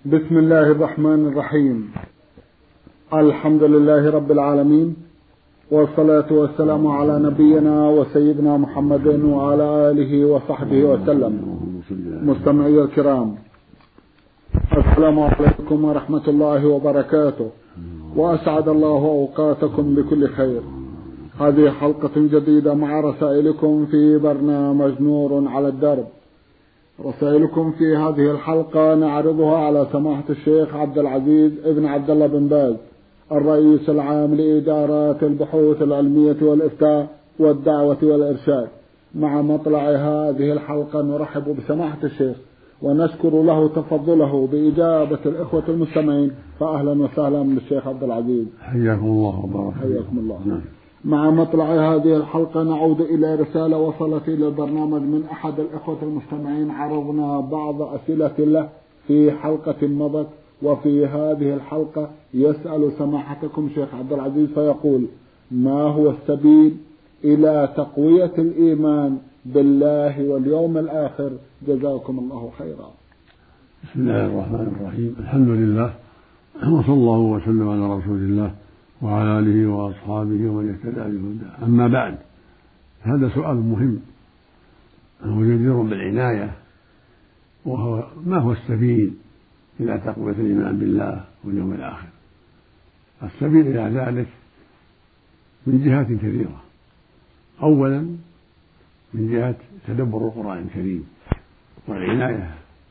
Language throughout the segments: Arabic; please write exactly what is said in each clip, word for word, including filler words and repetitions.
بسم الله الرحمن الرحيم. الحمد لله رب العالمين، والصلاة والسلام على نبينا وسيدنا محمد وعلى آله وصحبه وسلم. مستمعي الكرام، السلام عليكم ورحمة الله وبركاته، وأسعد الله أوقاتكم بكل خير. هذه حلقة جديدة مع رسائلكم في برنامج نور على الدرب. رسائلكم في هذه الحلقة نعرضها على سماحة الشيخ عبد العزيز ابن عبد الله بن باز، الرئيس العام لإدارات البحوث العلمية والإفتاء والدعوة والإرشاد. مع مطلع هذه الحلقة نرحب بسماحة الشيخ ونشكر له تفضله بإجابة الإخوة المستمعين، فأهلا وسهلا بالشيخ عبد العزيز. حياكم الله وبارك حياكم الله. نعم. مع مطلع هذه الحلقة نعود إلى رسالة وصلت إلى البرنامج من أحد الإخوة المستمعين. عرضنا بعض أسئلة له في حلقة مضت، وفي هذه الحلقة يسأل سماحتكم شيخ عبد العزيز فيقول: ما هو السبيل إلى تقوية الإيمان بالله واليوم الآخر؟ جزاكم الله خيرا. بسم الله الرحمن الرحيم. الحمد لله، وصلى الله وسلم على رسول الله وعلى آله وأصحابه ومن اهتدى بهداه. أما بعد، هذا سؤال مهم هو جدير بالعناية، وهو ما هو السبيل إلى تقوية الإيمان بالله واليوم الآخر؟ السبيل إلى ذلك من جهات كثيرة. أولا من جهة تدبر القرآن الكريم والعناية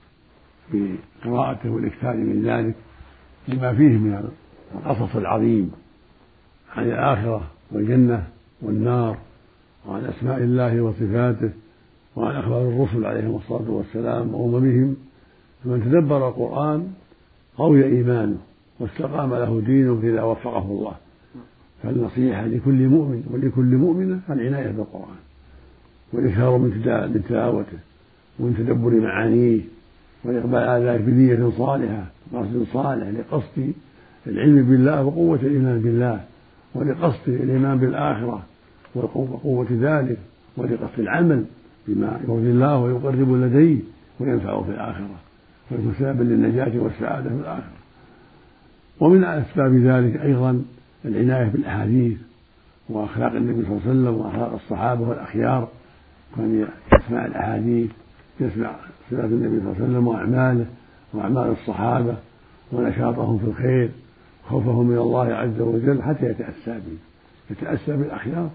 بقراءته والإكثار من ذلك لما فيه من القصص العظيم عن الآخرة والجنة والنار، وعن أسماء الله وصفاته، وعن أخبار الرسل عليهم الصلاة والسلام وأممهم. فمن تدبر القرآن قوي إيمانه واستقام له دينه إذا وفقه الله. فالنصيحة لكل مؤمن ولكل مؤمنة العناية بالقرآن والإكثار من تلاوته ومن تدبر معانيه، والإقبال على ذلك بنية صالحة وقصد صالح لقصد العلم بالله وقوة الإيمان بالله، ولقصد الإيمان بالآخرة وقوة ذلك، ولقصد العمل بما يرضي الله ويقرب لديه وينفعه في الآخرة ويكون سببا للنجاة والسعادة في الآخرة. ومن أسباب ذلك أيضا العناية بالأحاديث وأخلاق النبي صلى الله عليه وسلم وأخلاق الصحابة والأخيار، كان يسمع الأحاديث، يسمع صفات النبي صلى الله عليه وسلم وأعماله وأعمال الصحابة ونشاطهم في الخير، خوفهم من الله عز وجل، حتى يتأسى به، يتأسى بالأخيار،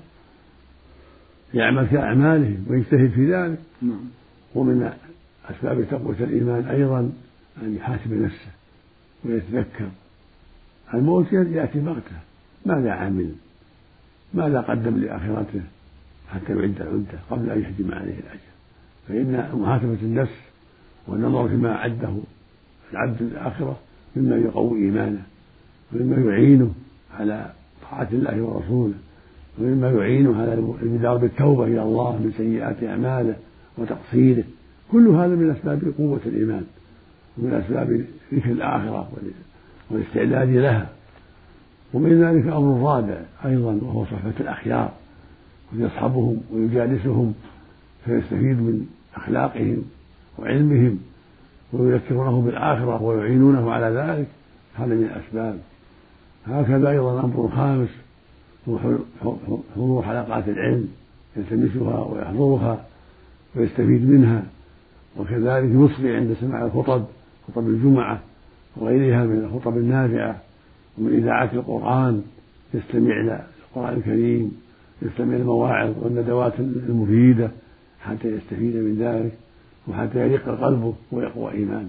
يعمل كأعمالهم ويجتهد في ذلك. ومن أسباب تقوية الإيمان أيضا أن يحاسب نفسه ويتذكر الموت يأتي بغتة، ماذا عمل، ماذا قدم لآخرته حتى يعد العدة قبل أن يهجم عليه الأجل. فإن محاسبة النفس والنظر فيما أعده العبد للآخرة مما يقوي إيمانه، ومما يعينه على طاعة الله ورسوله، ومما يعينه على البدار بالتوبة إلى الله من سيئات أعماله وتقصيره. كل هذا من أسباب قوة الإيمان ومن أسباب ذكر الآخرة والاستعداد لها. ومن ذلك أمر رابع أيضا، وهو صحبة الأخيار، ويصحبهم ويجالسهم فيستفيد من أخلاقهم وعلمهم ويذكرونه بالآخرة ويعينونه على ذلك. هذا من الأسباب. هكذا أيضا أمر خامس هو حضور حلقات العلم، يلتمسها ويحضرها ويستفيد منها، وكذلك يصغي عند سماع الخطب، خطب الجمعة وغيرها من الخطب النافعة، ومن إذاعة القرآن، يستمع إلى القرآن الكريم، يستمع المواعظ والندوات المفيدة حتى يستفيد من ذلك وحتى يرق قلبه ويقوى إيمانه.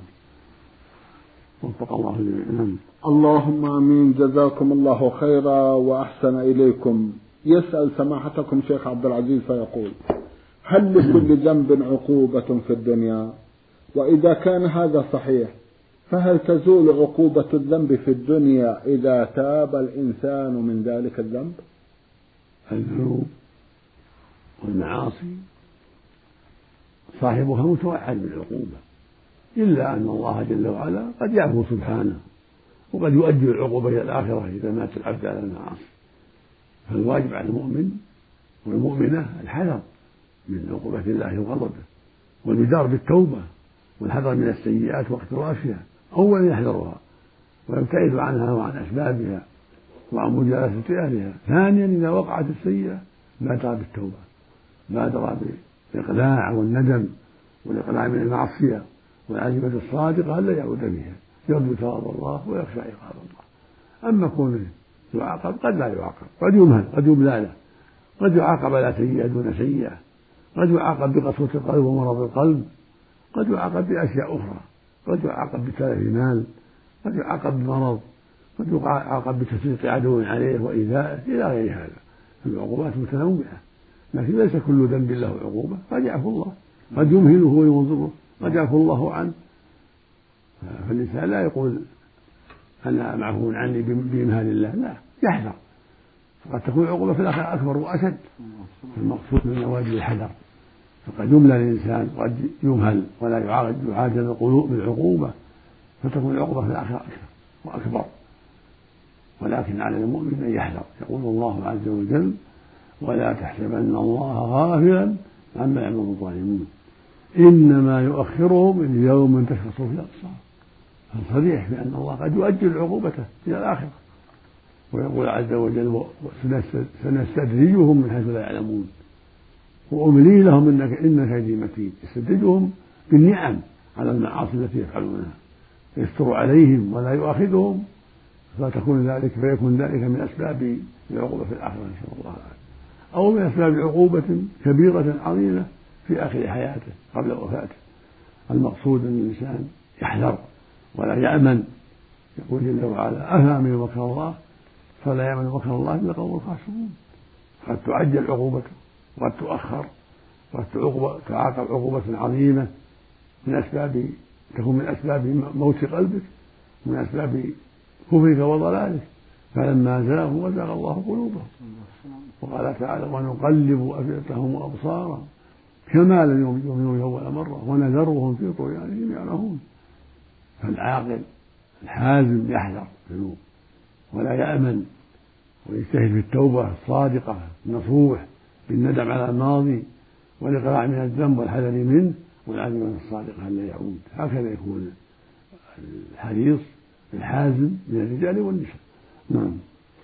وفق الله جميعا. اللهم آمين. جزاكم الله خيرا وأحسن إليكم. يسأل سماحتكم شيخ عبد العزيز فيقول: هل لكل ذنب عقوبة في الدنيا؟ وإذا كان هذا صحيح، فهل تزول عقوبة الذنب في الدنيا إذا تاب الإنسان من ذلك الذنب؟ الذنوب والمعاصي صاحبها متوعد بالعقوبة، إلا أن الله جل وعلا قد يعفو سبحانه، وقد يؤدي العقوبة إلى الآخرة إذا مات العبد على المعاصي. فالواجب على المؤمن والمؤمنة الحذر من عقوبة الله وغضبه، والبدار بالتوبة والحذر من السيئات واقترافها أولا يحذرها ويبتعد عنها وعن أسبابها وعن مجالسة أهلها. ثانيا إذا وقعت السيئة بادر بالتوبة، بادر بالإقلاع والندم والإقلاع من المعصية والعزيمة الصادقة ألا يعود فيها، يرجو ثواب الله ويخشى عقاب الله. أما كونه يعاقب قد لا يعاقب، قد يمهل، قد يملى له، قد يعاقب على سيئة دون سيئة، قد يعاقب بقسوة القلب ومرض القلب، قد يعاقب بأشياء أخرى، قد يعاقب بتلف مال، قد يعاقب بمرض، قد يعاقب بتسليط عدو عليه وإيذائه إلى غير هذا. العقوبات متنوعة، لكن ليس كل ذنب له عقوبة، قد يعفو الله، قد يمهله وينظره، قد يعفو الله عنه. فالإنسان لا يقول أنا معفو عني بإمهال الله، لا، يحذر، فقد تكون العقوبة في الآخرة أكبر وأشد. المقصود من واجب الحذر، فقد يملى الإنسان وقد يمهل ولا يعاجل القلوب بالعقوبة، فتكون العقوبة في الآخرة أكثر وأكبر. ولكن على المؤمن أن يحذر. يقول الله عز وجل: ولا تحسبن الله غافلا عما يعمل الظالمون إنما يؤخرهم ليوم تشخص فيه الأبصار. فصريح بأن الله قد يؤجل عقوبته إلى الآخرة. ويقول عز وجل: سنستدرجهم من حيث لا يعلمون وأملي لهم إن كيدي متين. يستدرجهم بالنعم على المعاصي التي يفعلونها، يستر عليهم ولا يؤاخذهم، فتكون ذلك فيكون ذلك من أسباب العقوبة في الآخرة إن شاء الله، أو من أسباب عقوبة كبيرة عظيمة في آخر حياته قبل وفاته. المقصود أن الإنسان يحذر ولا يأمن. يقول جل وعلا: أفأمنوا مكر الله فلا يأمن مكر الله إلا القوم الخاسرون. قد تعجل عقوبته وقد تؤخر، وقد تعاقب عقوبة عظيمة من أسباب تكون من أسباب موت قلبك، من أسباب كفرك وضلالك. فلما زاغوا وزاغ الله قلوبهم. وقال تعالى: ونقلب أفئدتهم وأبصارهم كما لم يؤمنوا أول مرة ونذرهم في طغيانهم يعمهون. فالعاقل الحازم يحذر الذنوب ولا يأمن، ويجتهد في التوبة الصادقة النصوح بالندم على الماضي والإقلاع من الذنب والحذر منه والعزيمة الصادقة ألا يعود. هكذا يكون الحريص الحازم من الرجال والنساء. نعم.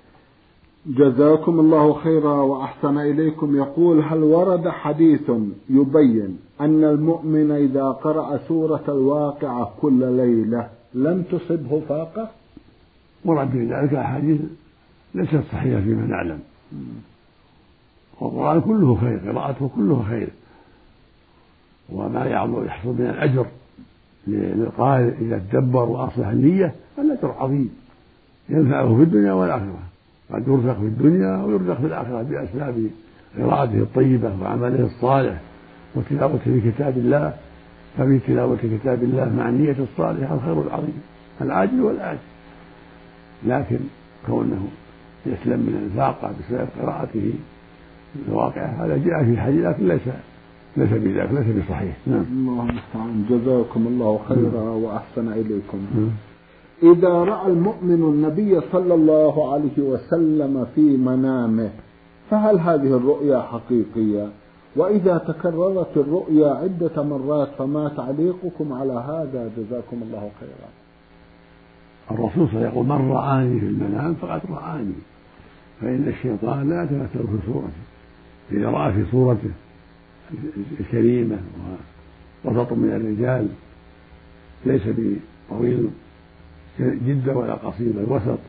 جزاكم الله خيرا وأحسن إليكم. يقول: هل ورد حديث يبين أن المؤمن إذا قرأ سورة الواقعة كل ليلة لم تصبه فاقة؟ ورد في ذلك أحاديث ليست صحيحة فيما نعلم. والقرآن كله خير، قراءته كله خير، وما يحصل من الأجر للقارئ إذا تدبر وأصلح النية الأجر عظيم ينفعه في الدنيا والآخرة. قد يرزق في الدنيا ويرزق في الآخرة بأسباب قراءته الطيبة وعمله الصالح وتلاوته لكتاب الله. ففي تلاوة كتاب الله مع النية الصالحة الخير العظيم العاجل والآجل. لكن كونه يسلم من الفاقة بسبب قراءته الواقعة هذا جاء في الحديث، لكن ليس ليس بذلك، ليس بصحيح. نعم. الله المستعان. جزاكم الله خيرا وأحسن إليكم. نعم. إذا رأى المؤمن النبي صلى الله عليه وسلم في منامه فهل هذه الرؤيا حقيقية؟ وإذا تكررت الرؤيا عدة مرات فما تعليقكم على هذا؟ جزاكم الله خيرا. الرسول صلى الله عليه وسلم يقول: من رآني في المنام فقد رآني، فإن الشيطان لا يتمثل في صورته. إذا رأى في صورته الكريمة ووسط من الرجال ليس بطويل جدا ولا قصير بل وسط،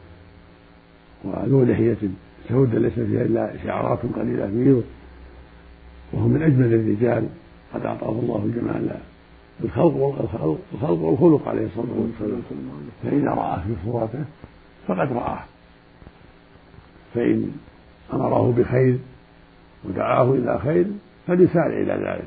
وذو لحية سودة ليس فيها إلا شعرات قليلة بيض، وهو من أجمل الرجال قد أعطاه الله الجمال الخلق والخلق والخلق عليه الصلاة والسلام. فإذا رآه في صورته فقد رآه، فإن أمره بخير ودعاه إلى خير فليسارع إلى ذلك،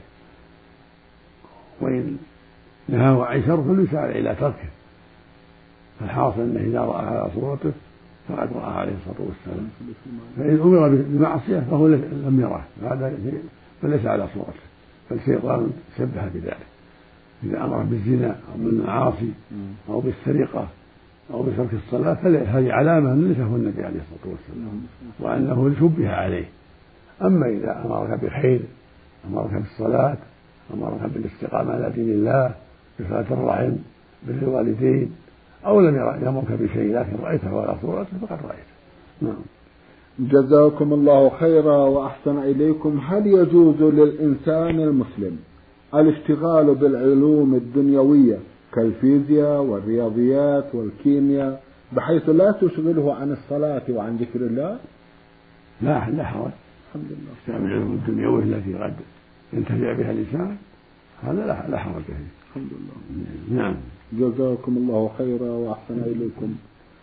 وإن نهاه عن شر فليسارع إلى تركه. فالحاصل أنه إذا رأى على صورته فقد رأى عليه الصلاة والسلام. فإن أمر بمعصية فهو لم يره، هذا فليس على صورته، فالشيطان شبه بذلك. إذا أمر بالزنا أو بالمعاصي أو بالسرقة أو بترك الصلاة فهذه علامة أن ليس هو النبي عليه الصلاة والسلام وأنه شبه عليه. أما إذا أمرك بخير، أمرك بالصلاة، أمرك بالاستقامة على دين الله، بصلة الرحم، بر الوالدين أو لم يأمرك بشيء لكن رأيته على صورته فقد رأيته. نعم. جزاكم الله خيرا وأحسن إليكم. هل يجوز للإنسان المسلم الاشتغال بالعلوم الدنيوية كالفيزياء والرياضيات والكيمياء بحيث لا تشغله عن الصلاة وعن ذكر الله؟ لا لا حرج. الحمد لله. استعمل العلوم الدنيوية التي قد ينتفع بها الإنسان هذا لا لا حرج فيه. الحمد لله. نعم. جزاكم الله خيرا وأحسن إليكم.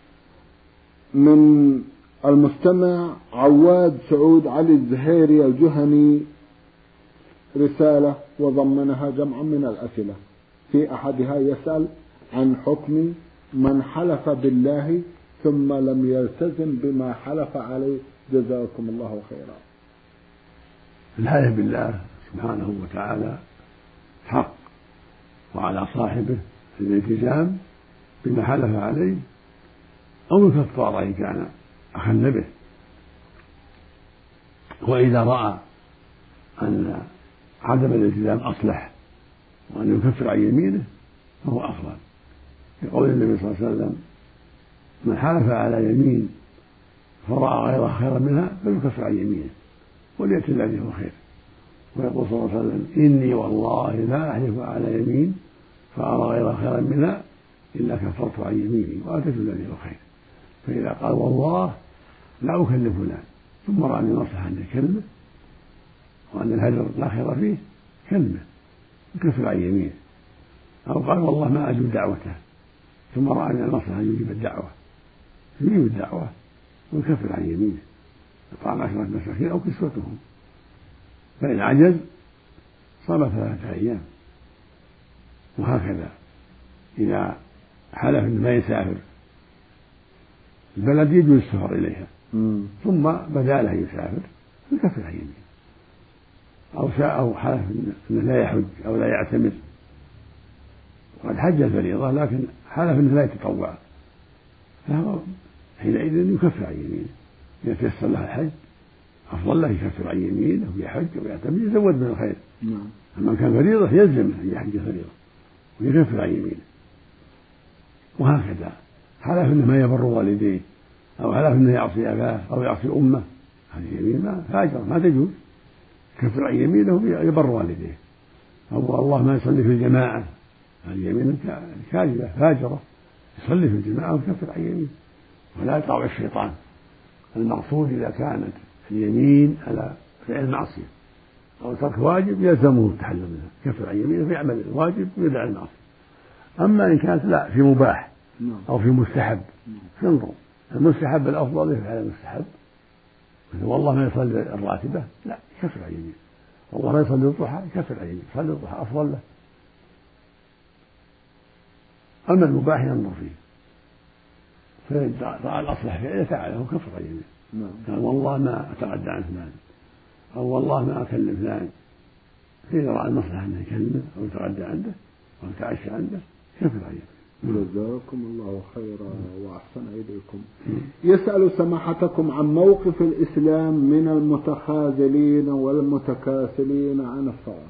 من المستمع عواد سعود علي الزهيري الجهني رسالة وضمنها جمعا من الأسئلة. في أحدها يسأل عن حكم من حلف بالله ثم لم يلتزم بما حلف عليه. جزاكم الله خيرا. الحلف بالله سبحانه وتعالى حق، وعلى صاحبه الالتزام بما حلف عليه أو الكفارة إن كان أخل به. وإذا رأى أن عدم الالتزام أصلح وأن يكفر عن يمينه فهو أفضل، يقول النبي صلى الله عليه وسلم: من حلف على يمين فرأى غيرها خيرا منها فليكفر عن يمينه وليأتي الذي هو خير. ويقول صلى الله عليه وسلم: إني والله لا أحلف على يمين فأرى غيرها خيرا منها إلا كفرت عن يميني وأتيت الذي هو خير. فإذا قال والله لا أكلف فلان ثم رأى أن مصلحة أن يكلمه وأن الهجر لا خير فيه كلمه يكفر عن يمينه. أو قال والله ما أجب دعوته ثم رأى أن المصلحة أن يجيب الدعوة يجيب الدعوة ويكفر عن يمينه إطعام عشرة مساكين أو كسوتهم. فإن عجز صام ثلاثة أيام. وهكذا إذا حلف أنه ما يسافر البلد يجوز السفر إليها ثم بدا له يسافر يكفر عن يمينه. أو شاء أو حلف أنه لا يحج أو لا يعتمر وقد حج الفريضة لكن حلف أنه لا يتطوع فهو حينئذ يكفر عن يمينه. إذا تيسر له الحج أفضل له يكفر عن يمينه ويحج ويعتمر يزود من الخير. أما كان فريضة يلزمه أن يحج فريضة ويكفر عن يمينه. وهكذا حلف أنه ما يبر والديه أو حلف أنه يعصي أباه أو يعصي أمه هذه يمين ما فاجر ما تجوز كفر عن يمينه يبر والديه. أو الله ما يصلي في الجماعة هذه يمين كاذبة فاجرة يصلي في الجماعة ويكفر عن يمينه ولا يطاوع الشيطان. المقصود إذا كانت اليمين على فعل معصية أو ترك واجب يلزمه التحلل منها كفر عن يمينه فيعمل الواجب ويدع المعصية. أما إن كانت لا في مباح أو في مستحب ينظر المستحب الأفضل يفعل المستحب مثل والله ما يصلي الراتبة لا يكفر عن يمينه. والله ما يصلي الضحى يكفر عن يمينه يصلي الضحى أفضل له. أما المباح ينظر فيه فإن رأى الأصلح فعله فعله كفر عن يمينه. قال والله ما أتغدى عن فلان أو والله ما أكلم فلان فإذا رأى المصلحة أنه يكلمه أو يتغدى عنده أو يتعشى عنده كفر عن يمينه. جزاكم الله خيرا وأحسن إليكم. يسأل سماحتكم عن موقف الإسلام من المتخاذلين والمتكاسلين عن الصلاة.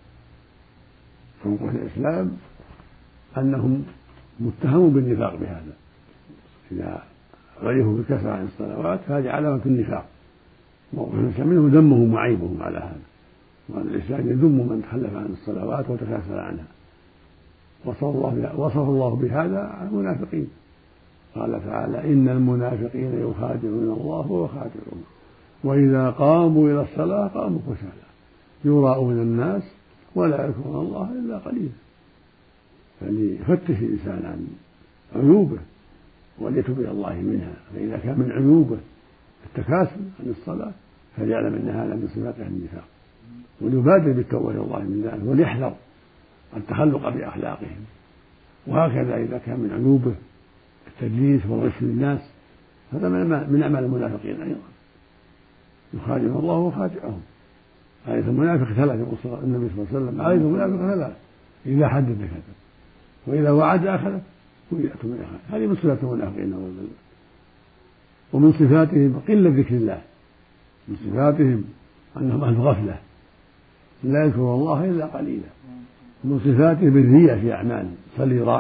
موقف الإسلام أنهم متهمون بالنفاق بهذا. إذا غيروا بالكسر عن الصلوات فهذه علامة النفاق. موقف الإسلام منه ذمهم وعيبهم على هذا. وأن الإسلام يذم من تخلف عن الصلوات وتكاسل عنها. وصف الله وصف الله بهذا المنافقين. قال تعالى: إن المنافقين يخادعون الله وهو خادعهم وإذا قاموا إلى الصلاة قاموا كسالى يراءون الناس ولا يذكرون الله إلا قليلا. فليفتش الإنسان عن عيوبه وليتوب إلى الله منها. فإذا كان من عيوبه التكاسل عن الصلاة فليعلم أن هذا من صفات أهل النفاق وليبادر بالتوبة إلى الله من ذلك وليحذر التخلق بأخلاقهم. وهكذا إذا كان من عيوبه التدليس والغش للناس هذا من أعمال المنافقين أيضا يخادعون الله وخادعهم. آية المنافق ثلاث يقول النبي صلى الله عليه وسلم: آية المنافق ثلاث إذا حدث كذب وإذا وعد أخلف وإذا اؤتمن خان. هذه من صفات المنافقين. ومن صفاتهم قلة ذكر الله. من صفاتهم أنهم أهل غفلة لا يذكرون الله إلا قليلا. من صفاتهم الرياء في أعمالهم صلي رائي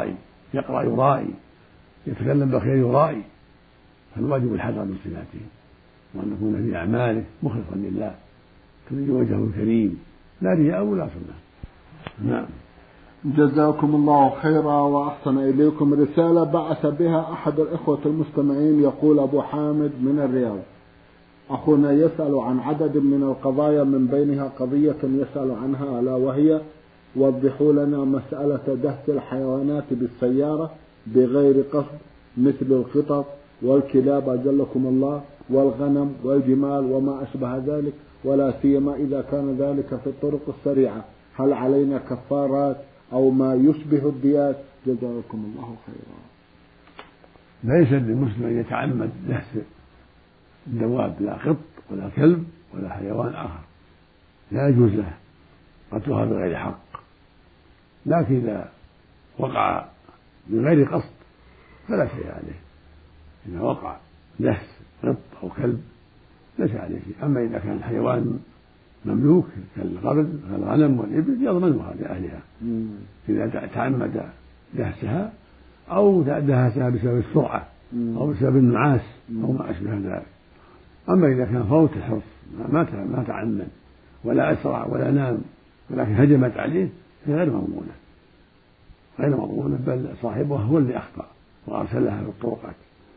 يقرأ يرائي، يتكلم بخير يرائي، فالواجب الحذر من صفاتهم، وأن يكون في أعماله مخلصا لله تريد وجهه الكريم لا رياء ولا سمعة. نعم. جزاكم الله خيرا وأحسن إليكم. رسالة بعث بها أحد الإخوة المستمعين، يقول أبو حامد من الرياض: أخونا يسأل عن عدد من القضايا، من بينها قضية يسأل عنها ألا وهي: وضحوا لنا مسألة دهس الحيوانات بالسيارة بغير قصد، مثل القطط والكلاب أجلكم الله والغنم والجمال وما أشبه ذلك، ولا سيما إذا كان ذلك في الطرق السريعة، هل علينا كفارات أو ما يشبه الديات؟ جزاكم الله خيرا. ليس للمسلم أن يتعمد دهس الدواب، لا قط ولا كلب ولا حيوان آخر، لا يجوز له قتلها بغير حق، لكن إذا وقع بغير قصد فلا شيء عليه. إذا وقع دهس قط أو كلب ليس عليه شيء. أما إذا كان الحيوان مملوك كالغرب كالغنم والإبل يضمنها لأهلها إذا تعمد دهسها أو دهسها بسبب السرعة أو بسبب النعاس أو ما أشبه ذلك. أما إذا كان فوت الحرص ما تعمد ولا أسرع ولا نام ولكن هجمت عليه هي غير مضمونة غير مضمونة بل صاحبها هو اللي أخطأ وأرسلها في الطرقات.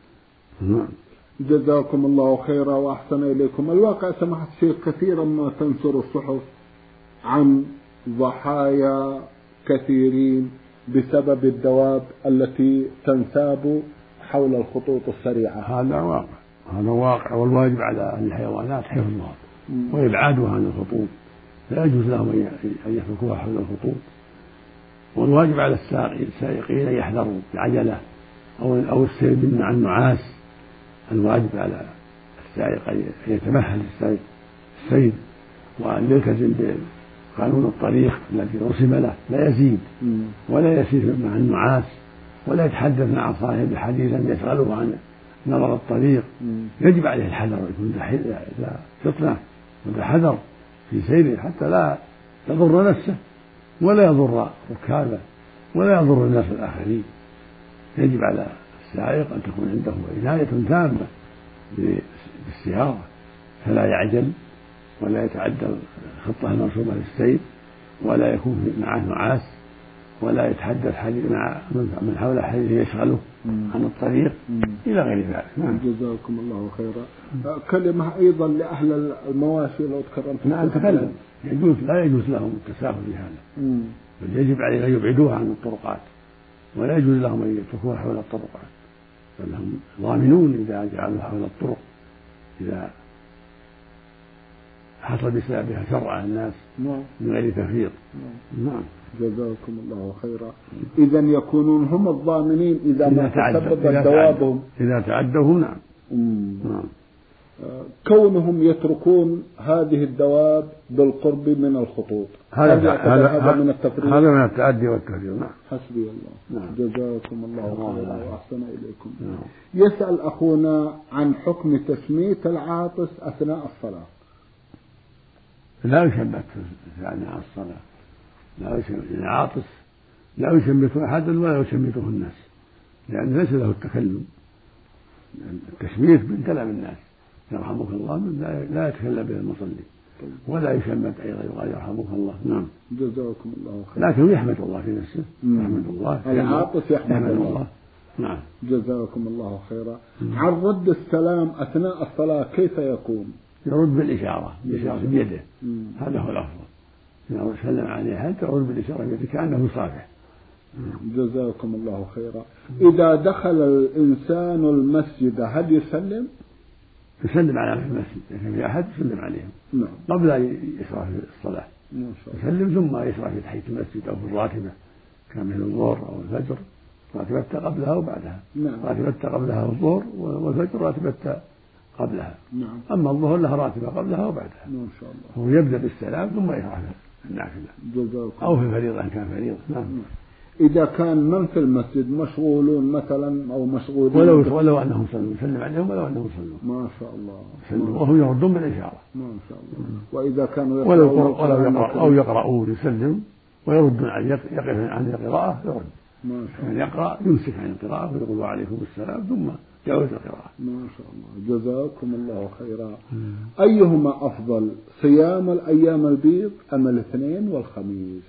جزاكم الله خيرا وأحسن إليكم. الواقع سمحت الشيخ كثيرا ما تنشر الصحف عن ضحايا كثيرين بسبب الدواب التي تنساب حول الخطوط السريعة. هذا واقع هذا واقع والواجب على الحيوانات حفظها وإبعادها عن الخطوط، لا يجوز لهم أن يتركوها حول الخطوط. والواجب على السائقين أن يحذروا العجلة أو السير مع النعاس. الواجب على السائق أن يتمهل السير وأن يلتزم بقانون الطريق الذي رسم له، لا يزيد ولا يسير مع النعاس ولا يتحدث مع صاحب حديثا يشغله عن نظر الطريق. يجب عليه الحذر ويكون ذا فطنة وذا حذر في سيره حتى لا يضر نفسه ولا يضر ركابه ولا يضر الناس الآخرين. يجب على السائق أن تكون عنده عناية تامة بالسيارة، فلا يعجل ولا يتعدى الخطة المرسومة للسير ولا يكون معه نعاس ولا يتحدث حديث مع من حول حديث يشغله عن الطريق إلى غير ذلك. نعم. جزاكم الله خيرا. كلمة أيضا لأهل المواشي لو تكرمت. نعم تكلم. يجوز لا يجوز لهم التساهل في هذا، بل يجب عليهم أن يبعدوها عن الطرقات ولا يجوز لهم أن يتركوها حول الطرقات، بل هم ضامنون إذا جعلوها حول الطرق إذا حصل بسببها شر على الناس من غير تفريط. نعم. جزاكم الله خيرا. إذا يكونون هم الضامنين إذا ما تسبب دوابهم إذا تعدوا. نعم. نعم. كونهم يتركون هذه الدواب بالقرب من الخطوط هذا هذا من التفريط، هذا من التعدي والتفريط. نعم. حسبي الله. نعم. جزاكم الله خيرا وأحسن إليكم. نعم. يسأل أخونا عن حكم تشميت العاطس أثناء الصلاة. لا يشمت أثناء الصلاة، لا يشمت العاطس لا يشمته أحد ولا يشمته الناس، لأن ليس له التكلم. التشميت من كلام الناس يرحمك الله لا يتكلم به المصلي ولا يشمت أيضا يقال يرحمك الله. نعم. جزاكم الله خير. لكن يحمد الله في نفسه. يحمد الله العاطس يحمد الله. الله. نعم. جزاكم الله خيرا. عن رد السلام أثناء الصلاة كيف يكون؟ يرد بالإشارة بالإشارة بيده. هذا هو الأفضل. إذا سلم عليه أحد يرد بالإشارة بيده كأنه يصافح. جزاكم الله خيرا. إذا دخل الإنسان المسجد هل يسلم؟ يسلم على المسجد، إذا في أحد يسلم عليهم. نعم. قبل أن يشرع في الصلاة يسلم ثم يشرع في تحية المسجد أو في الراتبة كمثل الظهر أو الفجر راتبته قبلها وبعدها. نعم. راتبته قبلها الظهر والفجر راتبته قبلها. نعم. أما الظهر لها راتبة قبلها وبعدها. ما شاء الله. هو يبدأ بالسلام ثم يشرع في النافلة أو في الفريضة إن كان فريضة. نعم. إذا كان من في المسجد مشغولون مثلا أو مشغولين ولو ولو أنهم صلوا يسلم عليهم ولو أنهم صلوا. ما شاء الله. يسلم وهم يردون بالإشارة. ما شاء الله. وإذا كانوا ولو ولو يقرأ أو يقرؤون يسلم ويردون عن يقف عن القراءة يرد. ما شاء الله. يعني يقرأ يمسك عن القراءة ويقول وعليكم السلام ثم يعود القراءة. ما شاء الله، جزاكم الله خيرا. أيهما أفضل، صيام الأيام البيض أم الاثنين والخميس؟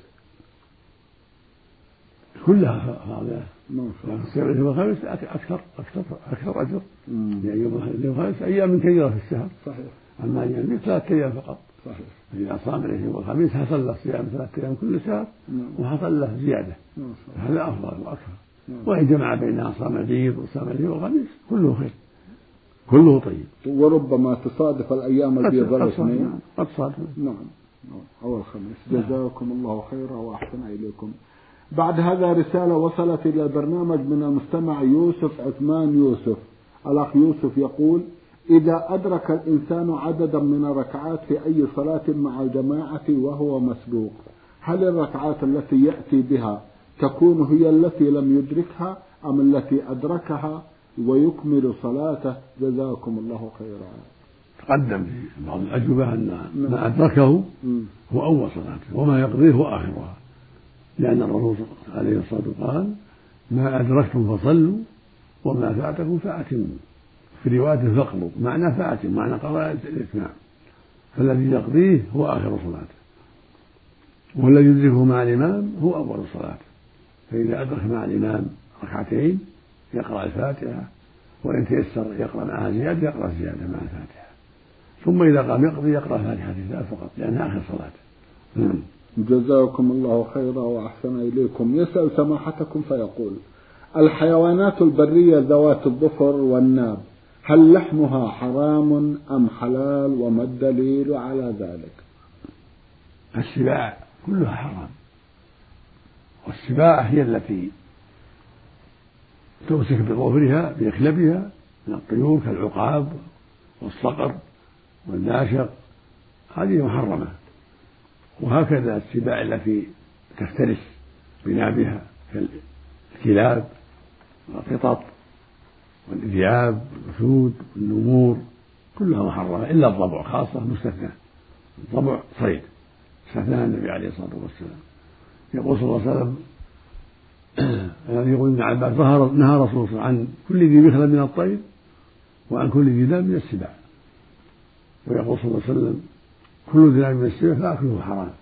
كلها فاضلة. ما شاء الله. صيام الاثنين والخميس أكثر أكثر أكثر أجر. يعني يوم الاثنين والخميس أيام كثيرة في الشهر. صحيح. أما أيام البيض ثلاثة أيام فقط. صحيح. إذا صام الاثنين والخميس حصل له صيام ثلاثة أيام كل شهر وحصل له زيادة. هذا أفضل وأكثر. وإن جمع بينها صام البيض وصام الاثنين والخميس كله خير كله طيب. وربما تصادف الأيام البيض والاثنين. قد صادف. نعم. أو الخميس. جزاكم الله خيرا وأحسن إليكم. بعد هذا رسالة وصلت إلى البرنامج من المستمع يوسف عثمان يوسف. الأخ يوسف يقول: إذا أدرك الإنسان عددا من الركعات في أي صلاة مع الجماعة وهو مسبوق، هل الركعات التي يأتي بها تكون هي التي لم يدركها أم التي أدركها ويكمل صلاته؟ جزاكم الله خيرا. تقدم في بعض الأجوبة أن ما أدركه هو أول صلاته وما يقضيه هو آخرها، لأن الرسول عليه الصلاة والسلام قال: ما أدركتم فصلوا وما فاتكم فأتموا. في رواية فاقضوا، معنى فأتم، معنى قضاء الإتمام. فالذي يقضيه هو آخر صلاته، والذي يدركه مع الإمام هو أول صلاته. فإذا أدرك مع الإمام ركعتين يقرأ الفاتحة، وإن تيسر يقرأ معها زيادة يقرأ زيادة مع الفاتحة، ثم إذا قام يقضي يقرأ فاتحة الله فقط لأنها آخر صلاته. جزاكم الله خيرا وأحسن إليكم. يسأل سماحتكم فيقول: الحيوانات البرية ذوات الظفر والناب هل لحمها حرام أم حلال، وما الدليل على ذلك؟ السباع كلها حرام، والسباع هي التي تمسك بظفرها بإخلبها من الطيور كالعقاب والصقر والناشق، هذه محرمة. وهكذا السباع التي تفترس بنابها كالكلاب والقطط والذئاب والأسود والنمور كلها محرمة إلا الضبع خاصة مستثنى. الضبع صيد استثناها النبي عليه الصلاة والسلام. يقول صلى الله عليه وسلم يقول ابن عباس: نهى رسول الله صلى الله عليه وسلم عن كل ذي مخلب من الطير وعن كل ذي ذنب من السباع. ويقول صلى الله عليه وسلم: كل ذي ذنب من السباع فأكله حرام.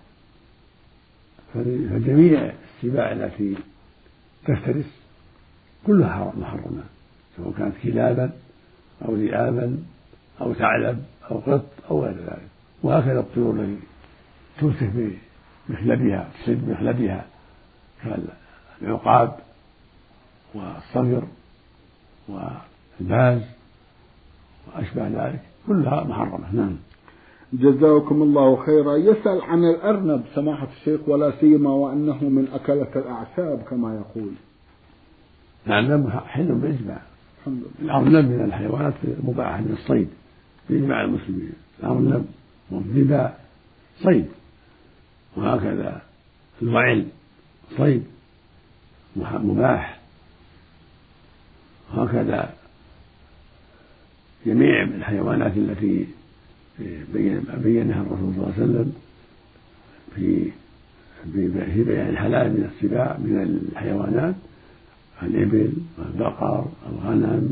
فجميع السباع التي تفترس كلها محرمة، سواء كانت كلابا أو ذئابا أو ثعلب أو قط أو غير ذلك. وهكذا الطيور التي تمسك بمخلبها تسد بمخلبها كالعقاب والصقر والباز وأشبه ذلك كلها محرمة. نعم. جزاكم الله خيرا. يسأل عن الأرنب سماحة الشيخ، ولا سيما وأنه من أكلة الأعشاب كما يقول. الأرنب حل بالإجماع. الأرنب من الحيوانات المباحة من الصيد بإجماع المسلمين. الأرنب والضباء صيد، وهكذا الوعل صيد مباح، وهكذا جميع الحيوانات التي بينها الرسول صلى الله عليه وسلم في في بيان الحلال من السباع من الحيوانات: الإبل والبقر الغنم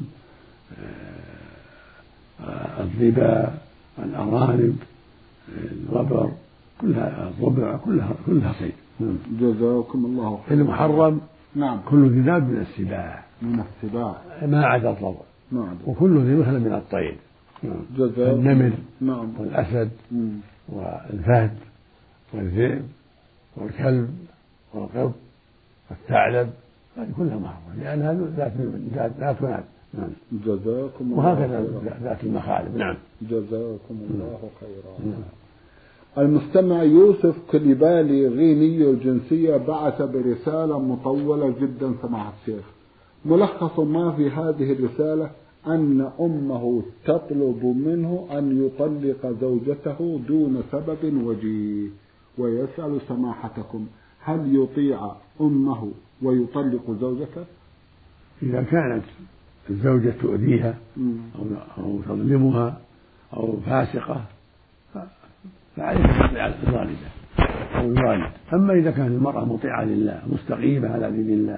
الظباء الأرانب الوبر كلها الضبع كلها كلها صيد. جزاكم الله خيرا. المحرم نعم كل ذي ذنب من السباع من السباع ما عدا الضبع. نعم. وكل ذي مخلب من الطير: النمر نعم. والأسد مم. والفهد والذئب والكلب والقط والثعلب، هذه كلها محرمة لأنها ذات ذات وناب. نعم. جزاكم الله. وهكذا ذات المخالب. نعم. جزاكم الله خيرا. نعم. المستمع يوسف كليبالي غيني الجنسية بعث برسالة مطولة جدا سماحة الشيخ. ملخص ما في هذه الرسالة أن أمه تطلب منه أن يطلق زوجته دون سبب وجيه، ويسأل سماحتكم: هل يطيع أمه ويطلق زوجته؟ إذا كانت الزوجة تؤذيها أو تظلمها أو فاسقة فعليها الوالدة أو الوالد. أما إذا كانت المرأة مطيعة لله مستقيمة على دين الله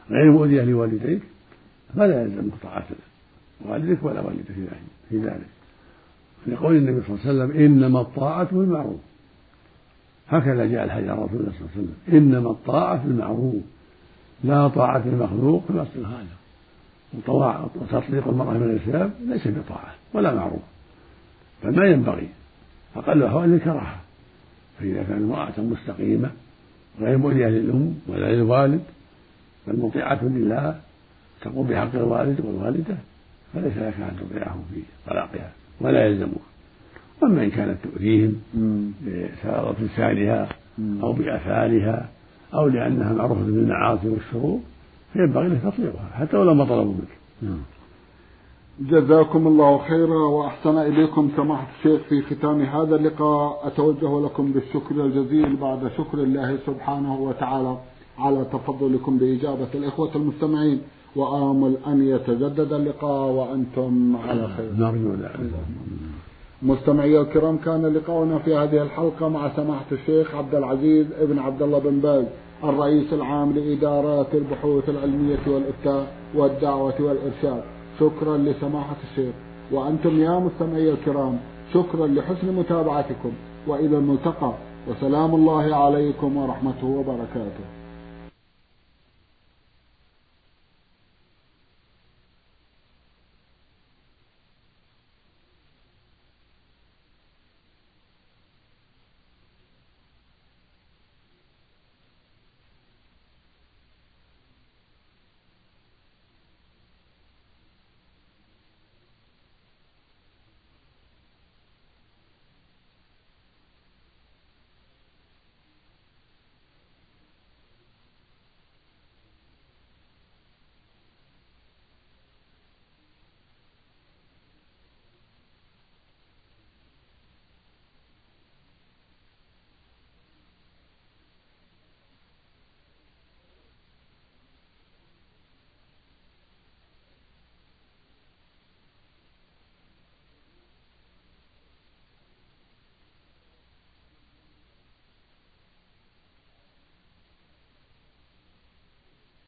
غير مؤذية لوالديك فلا يلزمك طاعة والدك ولا والدك في ذلك. لقول النبي صلى الله عليه وسلم إنما الطاعة بالمعروف، هكذا جاء الحديث عن رسول الله صلى الله عليه وسلم إنما الطاعة بالمعروف لا طاعة المخلوق في معصية الخالق. وتطليق المرأة من الإسلام ليس بطاعة ولا معروف، فما ينبغي، أقل أحوال الكراهة. فإذا كانت امرأة مستقيمة غير مؤذية للأم ولا للوالد بل مطيعة لله تقوم بحق الوالد والوالدة فليس لك أن تطيعهم في طلاقها ولا يلزمك. أما إن كانت تؤذيهم بسبب لسانها أو بأفعالها أو لأنها معروفة بالمعاصي والشرور فينبغي لك تطيعها حتى ولو ما طلبوا منك. جزاكم الله خيرا وأحسن إليكم سماحة الشيخ. في ختام هذا اللقاء أتوجه لكم بالشكر الجزيل بعد شكر الله سبحانه وتعالى على تفضلكم بإجابة الإخوة المستمعين، وآمل أن يتجدد اللقاء وأنتم على خير. نرجو ذلك. مستمعي الكرام، كان لقاؤنا في هذه الحلقة مع سماحة الشيخ عبد العزيز ابن عبد الله بن باز الرئيس العام لإدارات البحوث العلمية والإفتاء والدعوة والإرشاد. شكرا لسماحة الشيخ، وأنتم يا مستمعي الكرام شكرا لحسن متابعتكم، وإلى الملتقى، وسلام الله عليكم ورحمته وبركاته.